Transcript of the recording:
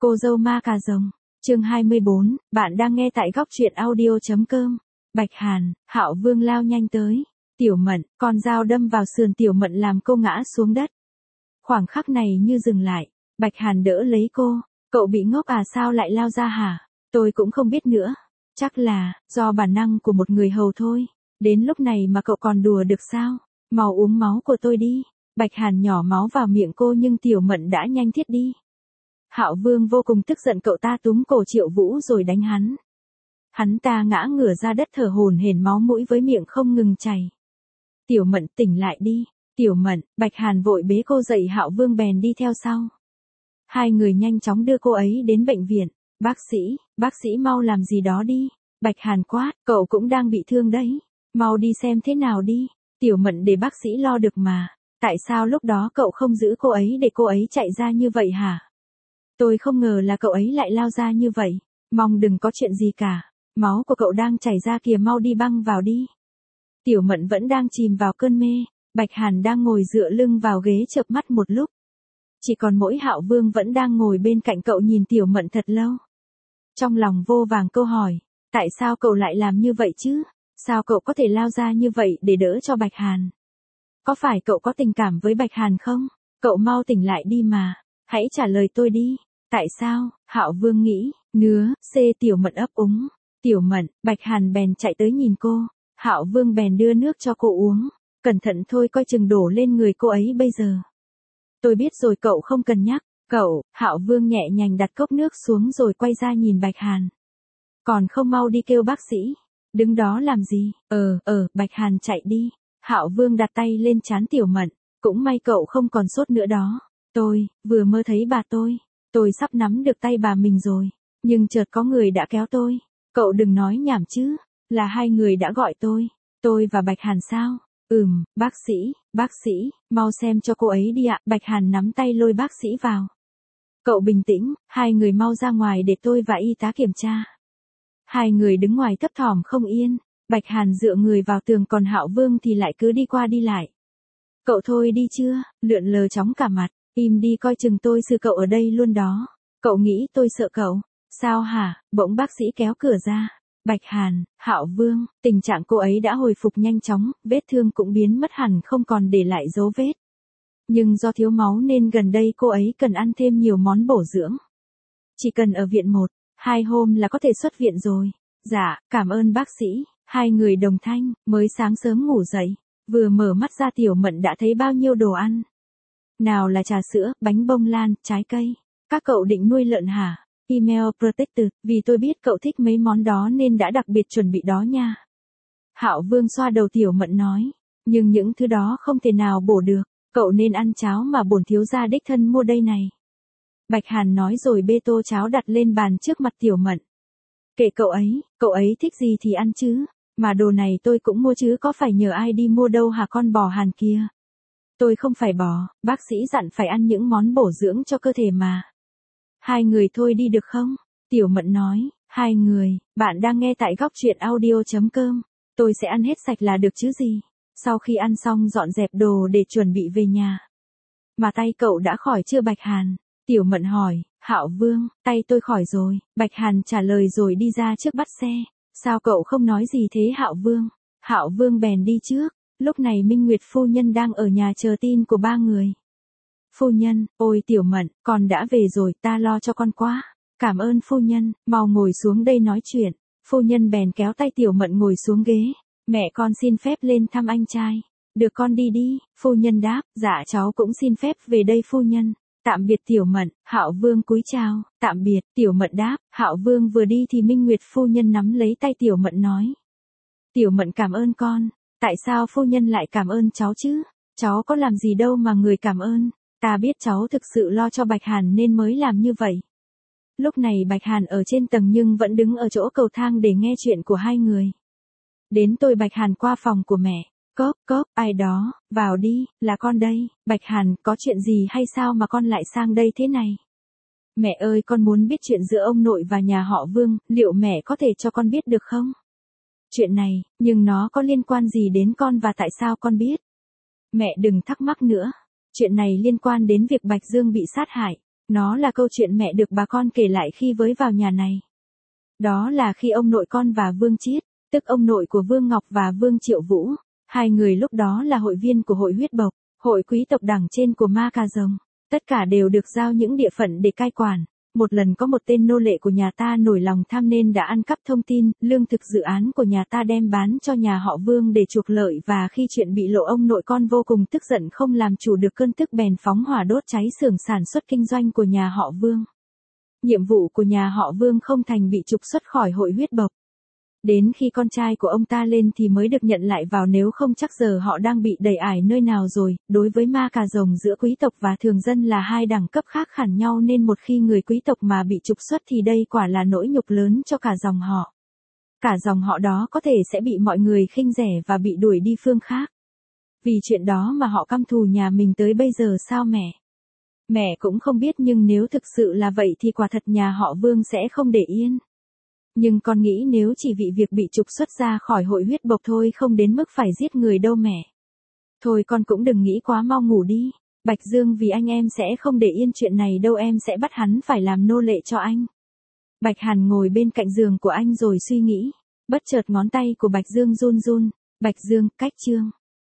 Cô dâu ma cà rồng, chương 24, bạn đang nghe tại góc truyện audio.com. Bạch Hàn, Hạo Vương lao nhanh tới. Tiểu Mận, con dao đâm vào sườn Tiểu Mận làm cô ngã xuống đất. Khoảng khắc này như dừng lại, Bạch Hàn đỡ lấy cô. Cậu bị ngốc à, sao lại lao ra hả? Tôi cũng không biết nữa. Chắc là do bản năng của một người hầu thôi. Đến lúc này mà cậu còn đùa được sao? Mau uống máu của tôi đi. Bạch Hàn nhỏ máu vào miệng cô nhưng Tiểu Mận đã nhanh thiết đi. Hạo Vương vô cùng tức giận, cậu ta túm cổ Triệu Vũ rồi đánh hắn. Hắn ta ngã ngửa ra đất thở hổn hển, máu mũi với miệng không ngừng chảy. Tiểu Mận, tỉnh lại đi. Tiểu Mận, Bạch Hàn vội bế cô dậy, Hạo Vương bèn đi theo sau. Hai người nhanh chóng đưa cô ấy đến bệnh viện. Bác sĩ mau làm gì đó đi. Bạch Hàn quát, cậu cũng đang bị thương đấy. Mau đi xem thế nào đi. Tiểu Mận, để bác sĩ lo được mà. Tại sao lúc đó cậu không giữ cô ấy để cô ấy chạy ra như vậy hả? Tôi không ngờ là cậu ấy lại lao ra như vậy. Mong đừng có chuyện gì cả. Máu của cậu đang chảy ra kìa, mau đi băng vào đi. Tiểu Mận vẫn đang chìm vào cơn mê. Bạch Hàn đang ngồi dựa lưng vào ghế chợp mắt một lúc. Chỉ còn mỗi Hạo Vương vẫn đang ngồi bên cạnh cậu, nhìn Tiểu Mận thật lâu. Trong lòng vô vàng câu hỏi. Tại sao cậu lại làm như vậy chứ? Sao cậu có thể lao ra như vậy để đỡ cho Bạch Hàn? Có phải cậu có tình cảm với Bạch Hàn không? Cậu mau tỉnh lại đi mà. Hãy trả lời tôi đi. Tại sao? Hạo Vương nghĩ. Tiểu Mận ấp úng. Tiểu Mận, Bạch Hàn bèn chạy tới nhìn cô. Hạo Vương bèn đưa nước cho cô uống. Cẩn thận thôi, coi chừng đổ lên người cô ấy bây giờ. Tôi biết rồi, cậu không cần nhắc. Cậu, Hạo Vương nhẹ nhàng đặt cốc nước xuống rồi quay ra nhìn Bạch Hàn. Còn không mau đi kêu bác sĩ. Đứng đó làm gì? Bạch Hàn chạy đi. Hạo Vương đặt tay lên trán Tiểu Mận. Cũng may cậu không còn sốt nữa đó. Tôi vừa mơ thấy bà tôi sắp nắm được tay bà mình rồi. Nhưng chợt có người đã kéo tôi. Cậu đừng nói nhảm chứ. Là hai người đã gọi tôi và Bạch Hàn sao? Bác sĩ, mau xem cho cô ấy đi ạ. Bạch Hàn nắm tay lôi bác sĩ vào. Cậu bình tĩnh, hai người mau ra ngoài để tôi và y tá kiểm tra. Hai người đứng ngoài thấp thỏm không yên. Bạch Hàn dựa người vào tường, còn Hạo Vương thì lại cứ đi qua đi lại. Cậu thôi đi chưa? Lượn lờ chóng cả mặt. Im đi, coi chừng tôi xử cậu ở đây luôn đó. Cậu nghĩ tôi sợ cậu? Sao hả? Bỗng bác sĩ kéo cửa ra. Bạch Hàn, Hạo Vương, tình trạng cô ấy đã hồi phục nhanh chóng, vết thương cũng biến mất hẳn, không còn để lại dấu vết. Nhưng do thiếu máu nên gần đây cô ấy cần ăn thêm nhiều món bổ dưỡng. Chỉ cần ở viện 1-2 hôm là có thể xuất viện rồi. Dạ, cảm ơn bác sĩ. Hai người đồng thanh. Mới sáng sớm ngủ dậy, vừa mở mắt ra Tiểu Mận đã thấy bao nhiêu đồ ăn. Nào là trà sữa, bánh bông lan, trái cây. Các cậu định nuôi lợn hả? Email Protected, vì tôi biết cậu thích mấy món đó nên đã đặc biệt chuẩn bị đó nha. Hạo Vương xoa đầu Tiểu Mận nói. Nhưng những thứ đó không thể nào bổ được. Cậu nên ăn cháo mà bổn thiếu gia đích thân mua đây này. Bạch Hàn nói rồi bê tô cháo đặt lên bàn trước mặt Tiểu Mận. Kệ cậu ấy thích gì thì ăn chứ. Mà đồ này tôi cũng mua chứ có phải nhờ ai đi mua đâu hả con bò Hàn kia. Tôi không phải bò, bác sĩ dặn phải ăn những món bổ dưỡng cho cơ thể mà. Hai người thôi đi được không? Tiểu Mận nói. Hai người, bạn đang nghe tại góc truyện audio.com. Tôi sẽ ăn hết sạch là được chứ gì. Sau khi ăn xong dọn dẹp đồ để chuẩn bị về nhà. Mà tay cậu đã khỏi chưa Bạch Hàn? Tiểu Mận hỏi. Hạo Vương, tay tôi khỏi rồi. Bạch Hàn trả lời rồi đi ra trước bắt xe. Sao cậu không nói gì thế Hạo Vương? Hạo Vương bèn đi trước. Lúc này Minh Nguyệt phu nhân đang ở nhà chờ tin của ba người. Phu nhân, ôi Tiểu Mận, con đã về rồi, ta lo cho con quá. Cảm ơn phu nhân, mau ngồi xuống đây nói chuyện. Phu nhân bèn kéo tay Tiểu Mận ngồi xuống ghế. Mẹ con xin phép lên thăm anh trai. Được con đi đi, phu nhân đáp. Dạ cháu cũng xin phép về đây phu nhân. Tạm biệt Tiểu Mận. Hạo Vương cúi chào. Tạm biệt, Tiểu Mận đáp. Hạo Vương vừa đi thì Minh Nguyệt phu nhân nắm lấy tay Tiểu Mận nói. Tiểu Mận cảm ơn con. Tại sao phu nhân lại cảm ơn cháu chứ? Cháu có làm gì đâu mà người cảm ơn. Ta biết cháu thực sự lo cho Bạch Hàn nên mới làm như vậy. Lúc này Bạch Hàn ở trên tầng nhưng vẫn đứng ở chỗ cầu thang để nghe chuyện của hai người. Đến tôi Bạch Hàn qua phòng của mẹ. Cốp, ai đó, vào đi, là con đây. Bạch Hàn, có chuyện gì hay sao mà con lại sang đây thế này? Mẹ ơi, con muốn biết chuyện giữa ông nội và nhà họ Vương, liệu mẹ có thể cho con biết được không? Chuyện này, nhưng nó có liên quan gì đến con và tại sao con biết? Mẹ đừng thắc mắc nữa. Chuyện này liên quan đến việc Bạch Dương bị sát hại. Nó là câu chuyện mẹ được bà con kể lại khi mới vào nhà này. Đó là khi ông nội con và Vương Chiết, tức ông nội của Vương Ngọc và Vương Triệu Vũ, hai người lúc đó là hội viên của hội huyết bộc, hội quý tộc đẳng trên của Ma Cà Rồng. Tất cả đều được giao những địa phận để cai quản. Một lần có một tên nô lệ của nhà ta nổi lòng tham nên đã ăn cắp thông tin, lương thực dự án của nhà ta đem bán cho nhà họ Vương để chuộc lợi, và khi chuyện bị lộ ông nội con vô cùng tức giận không làm chủ được cơn tức bèn phóng hỏa đốt cháy xưởng sản xuất kinh doanh của nhà họ Vương. Nhiệm vụ của nhà họ Vương không thành bị trục xuất khỏi hội huyết bộc. Đến khi con trai của ông ta lên thì mới được nhận lại vào, nếu không chắc giờ họ đang bị đày ải nơi nào rồi. Đối với Ma Cà Rồng, giữa quý tộc và thường dân là hai đẳng cấp khác hẳn nhau, nên một khi người quý tộc mà bị trục xuất thì đây quả là nỗi nhục lớn cho cả dòng họ. Cả dòng họ đó có thể sẽ bị mọi người khinh rẻ và bị đuổi đi phương khác. Vì chuyện đó mà họ căm thù nhà mình tới bây giờ sao mẹ? Mẹ cũng không biết, nhưng nếu thực sự là vậy thì quả thật nhà họ Vương sẽ không để yên. Nhưng con nghĩ nếu chỉ vì việc bị trục xuất ra khỏi hội huyết bộc thôi, không đến mức phải giết người đâu mẹ. Thôi con cũng đừng nghĩ quá, mau ngủ đi. Bạch Dương vì anh em sẽ không để yên chuyện này đâu, em sẽ bắt hắn phải làm nô lệ cho anh. Bạch Hàn ngồi bên cạnh giường của anh rồi suy nghĩ. Bất chợt ngón tay của Bạch Dương run run. Bạch Dương, cách chương.